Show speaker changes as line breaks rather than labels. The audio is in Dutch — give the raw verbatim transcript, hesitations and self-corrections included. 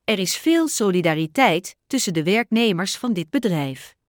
Er is veel solidariteit tussen de werknemers van dit bedrijf.